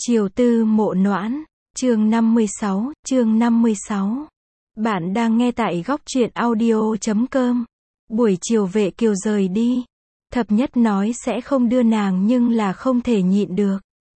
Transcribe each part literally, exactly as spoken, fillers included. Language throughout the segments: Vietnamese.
Triều Tư Mộ Noãn, chương năm mươi sáu, chương năm mươi sáu. Bạn đang nghe tại góc truyện audio chấm com. Buổi chiều Vệ Kiều rời đi. Thập Nhất nói sẽ không đưa nàng nhưng là không thể nhịn được.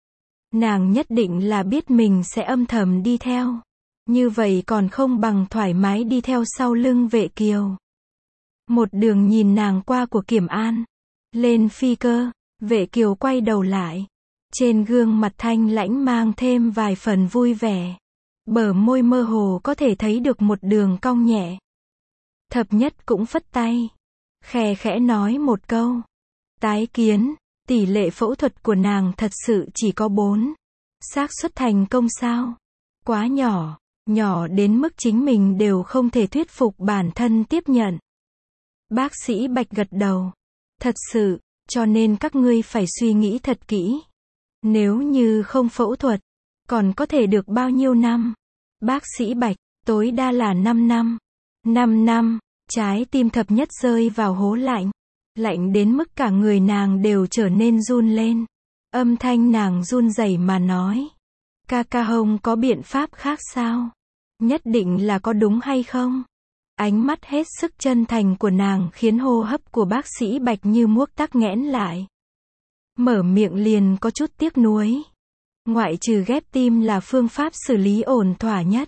Nàng nhất định là biết mình sẽ âm thầm đi theo. Như vậy còn không bằng thoải mái đi theo sau lưng Vệ Kiều. Một đường nhìn nàng qua của Kiểm An. Lên phi cơ, Vệ Kiều quay đầu lại. Trên gương mặt thanh lãnh mang thêm vài phần vui vẻ. Bờ môi mơ hồ có thể thấy được một đường cong nhẹ. Thập Nhất cũng phất tay. Khẽ khẽ nói một câu. Tái kiến, tỷ lệ phẫu thuật của nàng thật sự chỉ có bốn. Xác suất thành công sao? Quá nhỏ, nhỏ đến mức chính mình đều không thể thuyết phục bản thân tiếp nhận. Bác sĩ Bạch gật đầu. Thật sự, cho nên các ngươi phải suy nghĩ thật kỹ. Nếu như không phẫu thuật, còn có thể được bao nhiêu năm? Bác sĩ Bạch, tối đa là năm năm. năm năm, trái tim Thập Nhất rơi vào hố lạnh. Lạnh đến mức cả người nàng đều trở nên run lên. Âm thanh nàng run rẩy mà nói. Ca ca Hồng có biện pháp khác sao? Nhất định là có đúng hay không? Ánh mắt hết sức chân thành của nàng khiến hô hấp của bác sĩ Bạch như muốc tắc nghẽn lại. Mở miệng liền có chút tiếc nuối. Ngoại trừ ghép tim là phương pháp xử lý ổn thỏa nhất.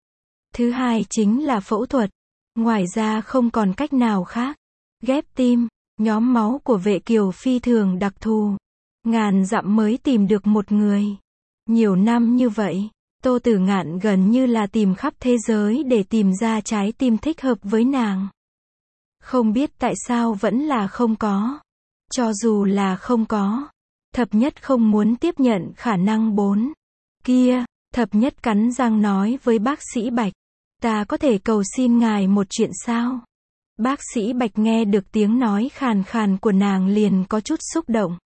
Thứ hai chính là phẫu thuật. Ngoài ra không còn cách nào khác. Ghép tim, nhóm máu của Vệ Kiều phi thường đặc thù. Ngàn dặm mới tìm được một người. Nhiều năm như vậy, Tô Tử Ngạn gần như là tìm khắp thế giới để tìm ra trái tim thích hợp với nàng. Không biết tại sao vẫn là không có. Cho dù là không có, Thập Nhất không muốn tiếp nhận khả năng bốn. Kia, Thập Nhất cắn răng nói với bác sĩ Bạch. Ta có thể cầu xin ngài một chuyện sao? Bác sĩ Bạch nghe được tiếng nói khàn khàn của nàng liền có chút xúc động.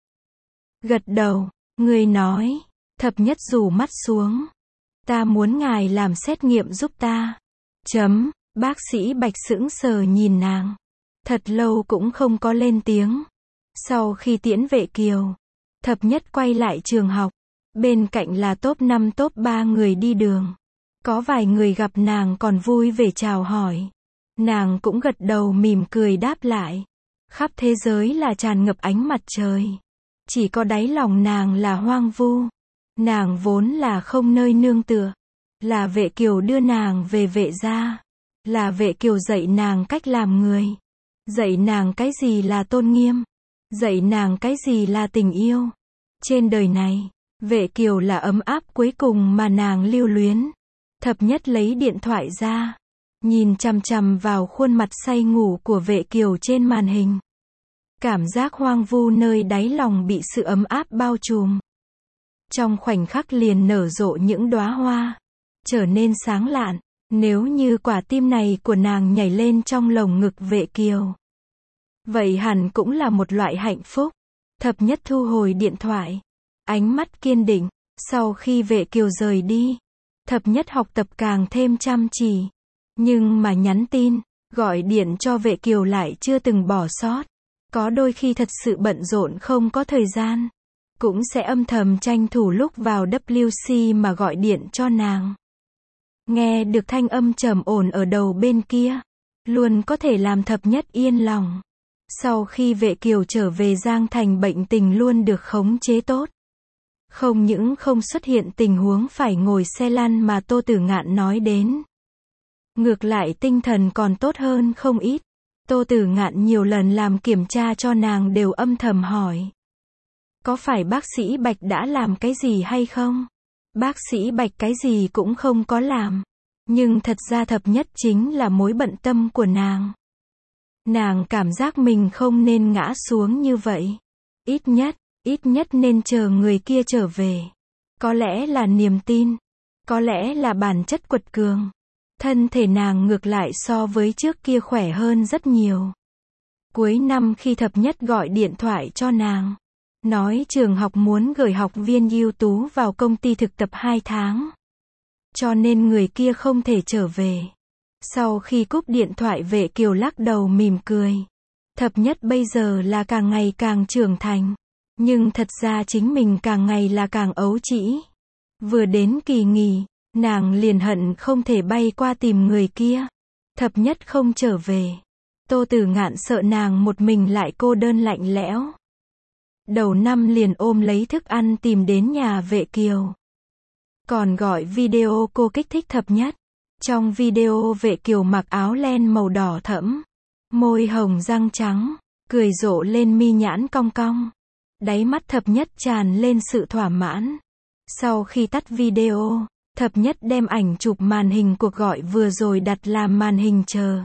Gật đầu, người nói. Thập Nhất rủ mắt xuống. Ta muốn ngài làm xét nghiệm giúp ta. Chấm, bác sĩ Bạch sững sờ nhìn nàng. Thật lâu cũng không có lên tiếng. Sau khi tiễn Vệ Kiều, Thập Nhất quay lại trường học. Bên cạnh là top năm top ba người đi đường. Có vài người gặp nàng còn vui vẻ chào hỏi. Nàng cũng gật đầu mỉm cười đáp lại. Khắp thế giới là tràn ngập ánh mặt trời. Chỉ có đáy lòng nàng là hoang vu. Nàng vốn là không nơi nương tựa. Là Vệ Kiều đưa nàng về Vệ gia. Là Vệ Kiều dạy nàng cách làm người. Dạy nàng cái gì là tôn nghiêm. Dạy nàng cái gì là tình yêu. Trên đời này, Vệ Kiều là ấm áp cuối cùng mà nàng lưu luyến. Thập Nhất lấy điện thoại ra. Nhìn chằm chằm vào khuôn mặt say ngủ của Vệ Kiều trên màn hình. Cảm giác hoang vu nơi đáy lòng bị sự ấm áp bao trùm. Trong khoảnh khắc liền nở rộ những đóa hoa. Trở nên sáng lạn. Nếu như quả tim này của nàng nhảy lên trong lồng ngực Vệ Kiều. Vậy hẳn cũng là một loại hạnh phúc. Thập Nhất thu hồi điện thoại. Ánh mắt kiên định. Sau khi Vệ Kiều rời đi, Thập Nhất học tập càng thêm chăm chỉ. Nhưng mà nhắn tin, gọi điện cho Vệ Kiều lại chưa từng bỏ sót. Có đôi khi thật sự bận rộn không có thời gian. Cũng sẽ âm thầm tranh thủ lúc vào W C mà gọi điện cho nàng. Nghe được thanh âm trầm ổn ở đầu bên kia. Luôn có thể làm Thập Nhất yên lòng. Sau khi Vệ Kiều trở về Giang Thành bệnh tình luôn được khống chế tốt. Không những không xuất hiện tình huống phải ngồi xe lăn mà Tô Tử Ngạn nói đến. Ngược lại tinh thần còn tốt hơn không ít. Tô Tử Ngạn nhiều lần làm kiểm tra cho nàng đều âm thầm hỏi. Có phải bác sĩ Bạch đã làm cái gì hay không? Bác sĩ Bạch cái gì cũng không có làm. Nhưng thật ra Thập Nhất chính là mối bận tâm của nàng. Nàng cảm giác mình không nên ngã xuống như vậy. Ít nhất, ít nhất nên chờ người kia trở về. Có lẽ là niềm tin. Có lẽ là bản chất quật cường. Thân thể nàng ngược lại so với trước kia khỏe hơn rất nhiều. Cuối năm khi Thập Nhất gọi điện thoại cho nàng. Nói trường học muốn gửi học viên ưu tú vào công ty thực tập hai tháng. Cho nên người kia không thể trở về. Sau khi cúp điện thoại Vệ Kiều lắc đầu mỉm cười. Thập Nhất bây giờ là càng ngày càng trưởng thành. Nhưng thật ra chính mình càng ngày là càng ấu trĩ. Vừa đến kỳ nghỉ, nàng liền hận không thể bay qua tìm người kia. Thập nhất không trở về. Tô Tử Ngạn sợ nàng một mình lại cô đơn lạnh lẽo. Đầu năm liền ôm lấy thức ăn tìm đến nhà Vệ Kiều. Còn gọi video cô kích thích thập nhất. Trong video Vệ Kiều mặc áo len màu đỏ thẫm, môi hồng răng trắng, cười rộ lên mi nhãn cong cong. Đáy mắt thập nhất tràn lên sự thỏa mãn. Sau khi tắt video, thập nhất đem ảnh chụp màn hình cuộc gọi vừa rồi đặt làm màn hình chờ.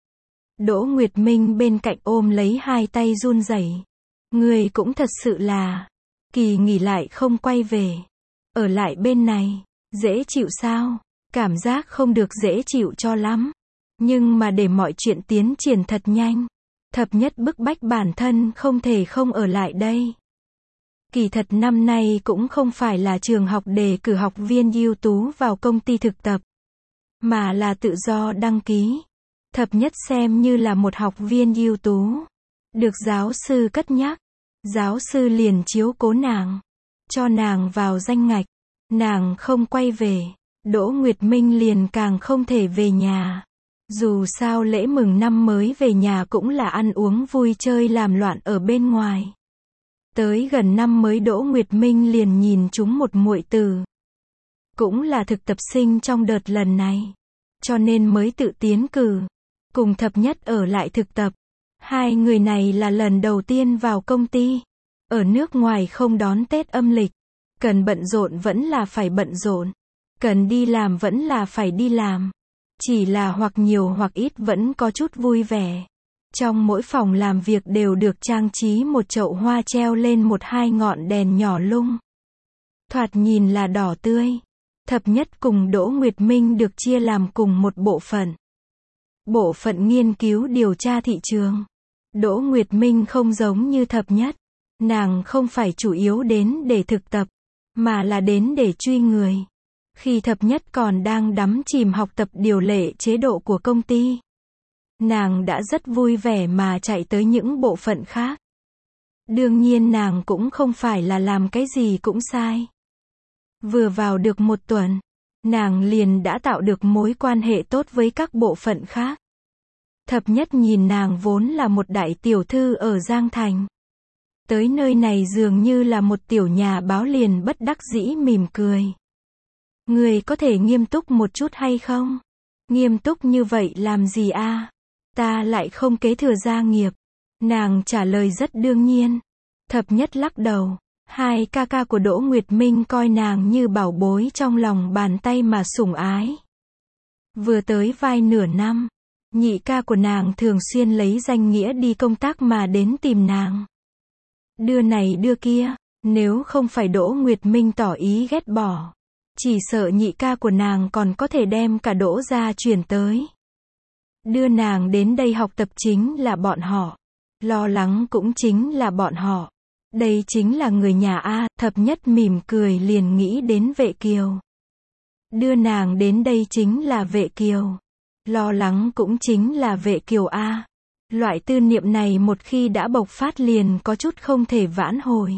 Đỗ Nguyệt Minh bên cạnh ôm lấy hai tay run rẩy. Người cũng thật sự là, kỳ nghỉ lại không quay về. Ở lại bên này, dễ chịu sao? Cảm giác không được dễ chịu cho lắm. Nhưng mà để mọi chuyện tiến triển thật nhanh, thập nhất bức bách bản thân không thể không ở lại đây. Kỳ thật năm nay cũng không phải là trường học đề cử học viên ưu tú vào công ty thực tập, mà là tự do đăng ký. Thập nhất xem như là một học viên ưu tú, được giáo sư cất nhắc. Giáo sư liền chiếu cố nàng, cho nàng vào danh ngạch. Nàng không quay về, Đỗ Nguyệt Minh liền càng không thể về nhà. Dù sao lễ mừng năm mới về nhà cũng là ăn uống vui chơi làm loạn ở bên ngoài. Tới gần năm mới Đỗ Nguyệt Minh liền nhìn chúng một muội tử. Cũng là thực tập sinh trong đợt lần này. Cho nên mới tự tiến cử. Cùng thập nhất ở lại thực tập. Hai người này là lần đầu tiên vào công ty. Ở nước ngoài không đón Tết âm lịch. Cần bận rộn vẫn là phải bận rộn. Cần đi làm vẫn là phải đi làm. Chỉ là hoặc nhiều hoặc ít vẫn có chút vui vẻ. Trong mỗi phòng làm việc đều được trang trí một chậu hoa treo lên một hai ngọn đèn nhỏ lung. Thoạt nhìn là đỏ tươi. Thập nhất cùng Đỗ Nguyệt Minh được chia làm cùng một bộ phận. Bộ phận nghiên cứu điều tra thị trường. Đỗ Nguyệt Minh không giống như thập nhất. Nàng không phải chủ yếu đến để thực tập, mà là đến để truy người. Khi thập nhất còn đang đắm chìm học tập điều lệ chế độ của công ty, nàng đã rất vui vẻ mà chạy tới những bộ phận khác. Đương nhiên nàng cũng không phải là làm cái gì cũng sai. Vừa vào được một tuần, nàng liền đã tạo được mối quan hệ tốt với các bộ phận khác. Thập nhất nhìn nàng vốn là một đại tiểu thư ở Giang Thành. Tới nơi này dường như là một tiểu nhà báo liền bất đắc dĩ mỉm cười. Người có thể nghiêm túc một chút hay không? Nghiêm túc như vậy làm gì a? Ta lại không kế thừa gia nghiệp. Nàng trả lời rất đương nhiên. Thập nhất lắc đầu. Hai ca ca của Đỗ Nguyệt Minh coi nàng như bảo bối trong lòng bàn tay mà sủng ái. Vừa tới vai nửa năm, nhị ca của nàng thường xuyên lấy danh nghĩa đi công tác mà đến tìm nàng. Đưa này đưa kia, nếu không phải Đỗ Nguyệt Minh tỏ ý ghét bỏ, chỉ sợ nhị ca của nàng còn có thể đem cả Đỗ gia chuyển tới. Đưa nàng đến đây học tập chính là bọn họ. Lo lắng cũng chính là bọn họ. Đây chính là người nhà A. Thập nhất mỉm cười liền nghĩ đến Vệ Kiều. Đưa nàng đến đây chính là Vệ Kiều. Lo lắng cũng chính là Vệ Kiều A. Loại tư niệm này một khi đã bộc phát liền có chút không thể vãn hồi.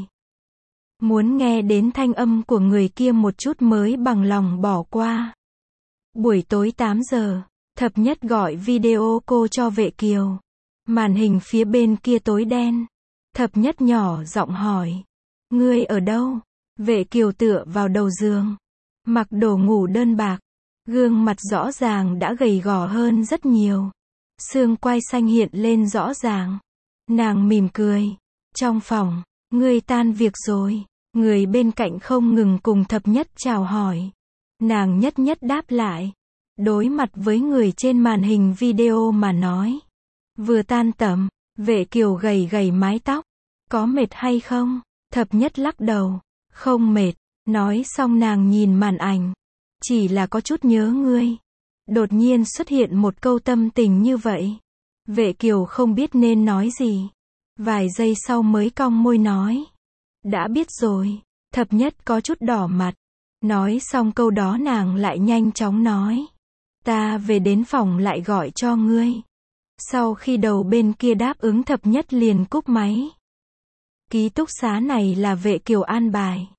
Muốn nghe đến thanh âm của người kia một chút mới bằng lòng bỏ qua. Buổi tối tám giờ, thập nhất gọi video cô cho Vệ Kiều. Màn hình phía bên kia tối đen. Thập nhất nhỏ giọng hỏi. Ngươi ở đâu? Vệ Kiều tựa vào đầu giường. Mặc đồ ngủ đơn bạc. Gương mặt rõ ràng đã gầy gò hơn rất nhiều. Xương quai xanh hiện lên rõ ràng. Nàng mỉm cười. Trong phòng, ngươi tan việc rồi. Người bên cạnh không ngừng cùng thập nhất chào hỏi. Nàng nhất nhất đáp lại. Đối mặt với người trên màn hình video mà nói. Vừa tan tầm, Vệ Kiều gầy gầy mái tóc. Có mệt hay không? Thập nhất lắc đầu. Không mệt. Nói xong nàng nhìn màn ảnh. Chỉ là có chút nhớ ngươi. Đột nhiên xuất hiện một câu tâm tình như vậy. Vệ Kiều không biết nên nói gì. Vài giây sau mới cong môi nói. Đã biết rồi. Thập nhất có chút đỏ mặt. Nói xong câu đó nàng lại nhanh chóng nói. Ta về đến phòng lại gọi cho ngươi. Sau khi đầu bên kia đáp ứng thập nhất liền cúp máy. Ký túc xá này là Vệ Kiều an bài.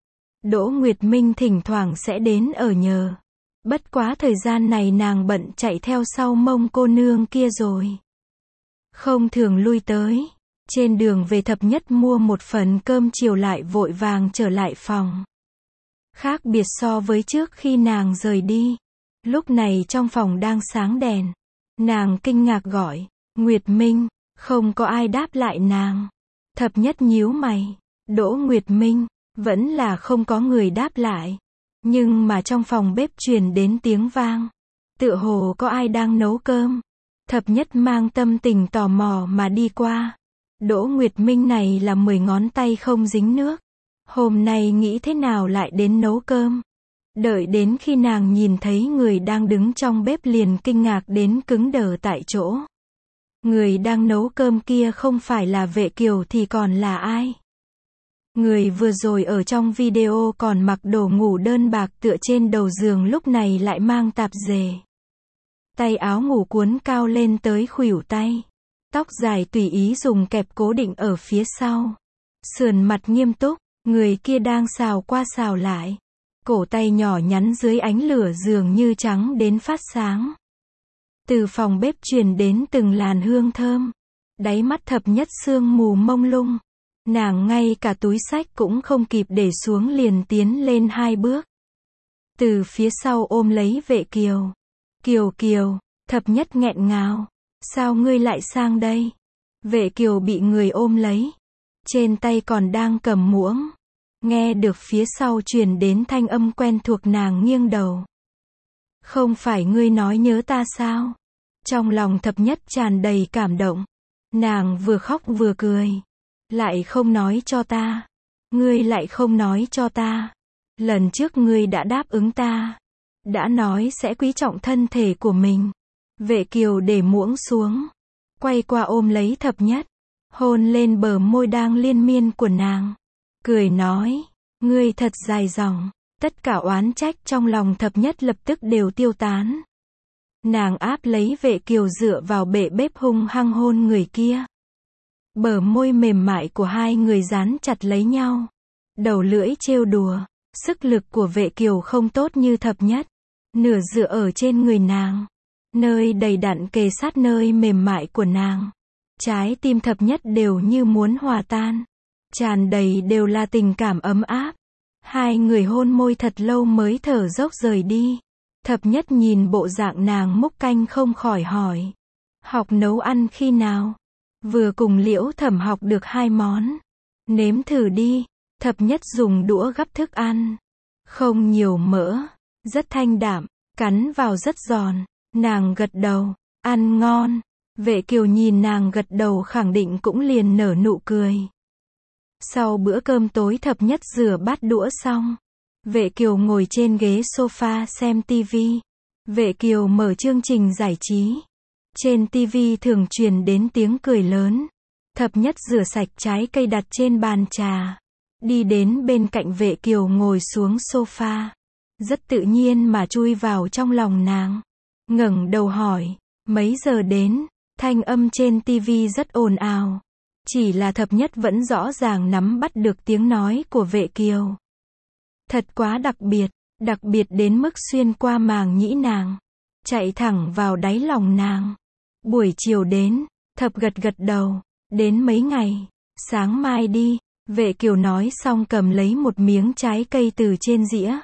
Đỗ Nguyệt Minh thỉnh thoảng sẽ đến ở nhờ. Bất quá thời gian này nàng bận chạy theo sau Mông cô nương kia rồi. Không thường lui tới. Trên đường về thập nhất mua một phần cơm chiều lại vội vàng trở lại phòng. Khác biệt so với trước khi nàng rời đi. Lúc này trong phòng đang sáng đèn. Nàng kinh ngạc gọi, Nguyệt Minh, không có ai đáp lại nàng. Thập nhất nhíu mày, Đỗ Nguyệt Minh, vẫn là không có người đáp lại. Nhưng mà trong phòng bếp truyền đến tiếng vang. Tựa hồ có ai đang nấu cơm. Thập nhất mang tâm tình tò mò mà đi qua. Đỗ Nguyệt Minh này là mười ngón tay không dính nước. Hôm nay nghĩ thế nào lại đến nấu cơm. Đợi đến khi nàng nhìn thấy người đang đứng trong bếp liền kinh ngạc đến cứng đờ tại chỗ. Người đang nấu cơm kia không phải là Vệ Kiều thì còn là ai? Người vừa rồi ở trong video còn mặc đồ ngủ đơn bạc tựa trên đầu giường lúc này lại mang tạp dề. Tay áo ngủ cuốn cao lên tới khuỷu tay. Tóc dài tùy ý dùng kẹp cố định ở phía sau. Sườn mặt nghiêm túc, người kia đang xào qua xào lại. Cổ tay nhỏ nhắn dưới ánh lửa dường như trắng đến phát sáng. Từ phòng bếp truyền đến từng làn hương thơm. Đáy mắt thập nhất sương mù mông lung. Nàng ngay cả túi xách cũng không kịp để xuống liền tiến lên hai bước. Từ phía sau ôm lấy Vệ Kiều. Kiều Kiều, thập nhất nghẹn ngào. Sao ngươi lại sang đây? Vệ Kiều bị người ôm lấy. Trên tay còn đang cầm muỗng. Nghe được phía sau truyền đến thanh âm quen thuộc nàng nghiêng đầu. Không phải ngươi nói nhớ ta sao? Trong lòng thập nhất tràn đầy cảm động. Nàng vừa khóc vừa cười. Lại không nói cho ta. Ngươi lại không nói cho ta. Lần trước ngươi đã đáp ứng ta. Đã nói sẽ quý trọng thân thể của mình. Vệ Kiều để muỗng xuống. Quay qua ôm lấy thập nhất. Hôn lên bờ môi đang liên miên của nàng. Cười nói. Ngươi thật dài dòng. Tất cả oán trách trong lòng thập nhất lập tức đều tiêu tán. Nàng áp lấy Vệ Kiều dựa vào bệ bếp hung hăng hôn người kia. Bờ môi mềm mại của hai người dán chặt lấy nhau. Đầu lưỡi trêu đùa. Sức lực của Vệ Kiều không tốt như thập nhất. Nửa dựa ở trên người nàng. Nơi đầy đặn kề sát nơi mềm mại của nàng. Trái tim thập nhất đều như muốn hòa tan. Tràn đầy đều là tình cảm ấm áp. Hai người hôn môi thật lâu mới thở dốc rời đi. Thập nhất nhìn bộ dạng nàng múc canh không khỏi hỏi. Học nấu ăn khi nào? Vừa cùng Liễu Thẩm học được hai món. Nếm thử đi. Thập nhất dùng đũa gắp thức ăn. Không nhiều mỡ. Rất thanh đạm. Cắn vào rất giòn. Nàng gật đầu. Ăn ngon. Vệ Kiều nhìn nàng gật đầu khẳng định cũng liền nở nụ cười. Sau bữa cơm tối thập nhất rửa bát đũa xong. Vệ Kiều ngồi trên ghế sofa xem tivi. Vệ Kiều mở chương trình giải trí. Trên tivi thường truyền đến tiếng cười lớn. Thập nhất rửa sạch trái cây đặt trên bàn trà. Đi đến bên cạnh Vệ Kiều ngồi xuống sofa. Rất tự nhiên mà chui vào trong lòng nàng. Ngẩng đầu hỏi, mấy giờ đến? Thanh âm trên tivi rất ồn ào. Chỉ là thập nhất vẫn rõ ràng nắm bắt được tiếng nói của Vệ Kiều. Thật quá đặc biệt, đặc biệt đến mức xuyên qua màng nhĩ nàng. Chạy thẳng vào đáy lòng nàng. Buổi chiều đến, thập gật gật đầu. Đến mấy ngày, sáng mai đi. Vệ Kiều nói xong cầm lấy một miếng trái cây từ trên dĩa.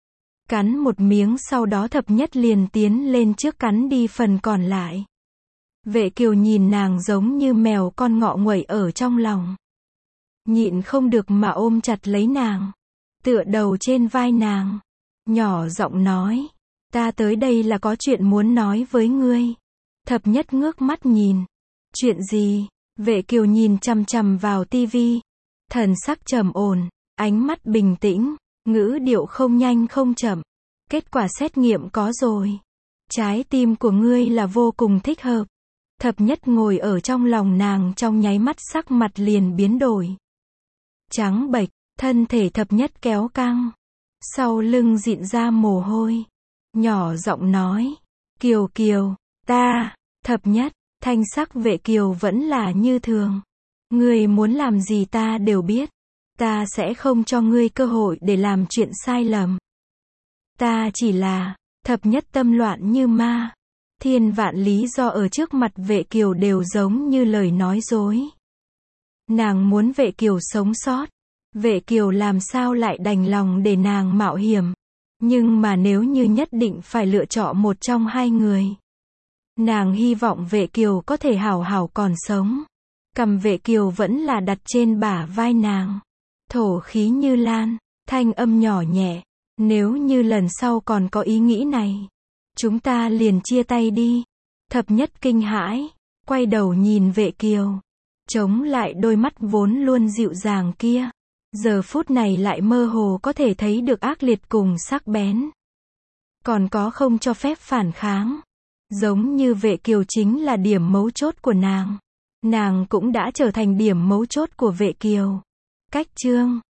Cắn một miếng sau đó thập nhất liền tiến lên trước cắn đi phần còn lại. Vệ Kiều nhìn nàng giống như mèo con ngọ nguậy ở trong lòng. Nhịn không được mà ôm chặt lấy nàng. Tựa đầu trên vai nàng. Nhỏ giọng nói. Ta tới đây là có chuyện muốn nói với ngươi. Thập nhất ngước mắt nhìn. Chuyện gì? Vệ Kiều nhìn chằm chằm vào tivi. Thần sắc trầm ổn. Ánh mắt bình tĩnh. Ngữ điệu không nhanh không chậm. Kết quả xét nghiệm có rồi. Trái tim của ngươi là vô cùng thích hợp. Thập nhất ngồi ở trong lòng nàng trong nháy mắt sắc mặt liền biến đổi. Trắng bệch, thân thể thập nhất kéo căng. Sau lưng dịn ra mồ hôi. Nhỏ giọng nói. Kiều Kiều, ta, thập nhất, thanh sắc Vệ Kiều vẫn là như thường. Ngươi muốn làm gì ta đều biết. Ta sẽ không cho ngươi cơ hội để làm chuyện sai lầm. Ta chỉ là, thập nhất tâm loạn như ma. Thiên vạn lý do ở trước mặt Vệ Kiều đều giống như lời nói dối. Nàng muốn Vệ Kiều sống sót. Vệ Kiều làm sao lại đành lòng để nàng mạo hiểm. Nhưng mà nếu như nhất định phải lựa chọn một trong hai người, nàng hy vọng Vệ Kiều có thể hảo hảo còn sống. Cầm Vệ Kiều vẫn là đặt trên bả vai nàng. Thổ khí như lan, thanh âm nhỏ nhẹ. Nếu như lần sau còn có ý nghĩ này, chúng ta liền chia tay đi. Thập nhất kinh hãi, quay đầu nhìn Vệ Kiều. Chống lại đôi mắt vốn luôn dịu dàng kia. Giờ phút này lại mơ hồ có thể thấy được ác liệt cùng sắc bén. Còn có không cho phép phản kháng. Giống như Vệ Kiều chính là điểm mấu chốt của nàng. Nàng cũng đã trở thành điểm mấu chốt của Vệ Kiều. Cách chương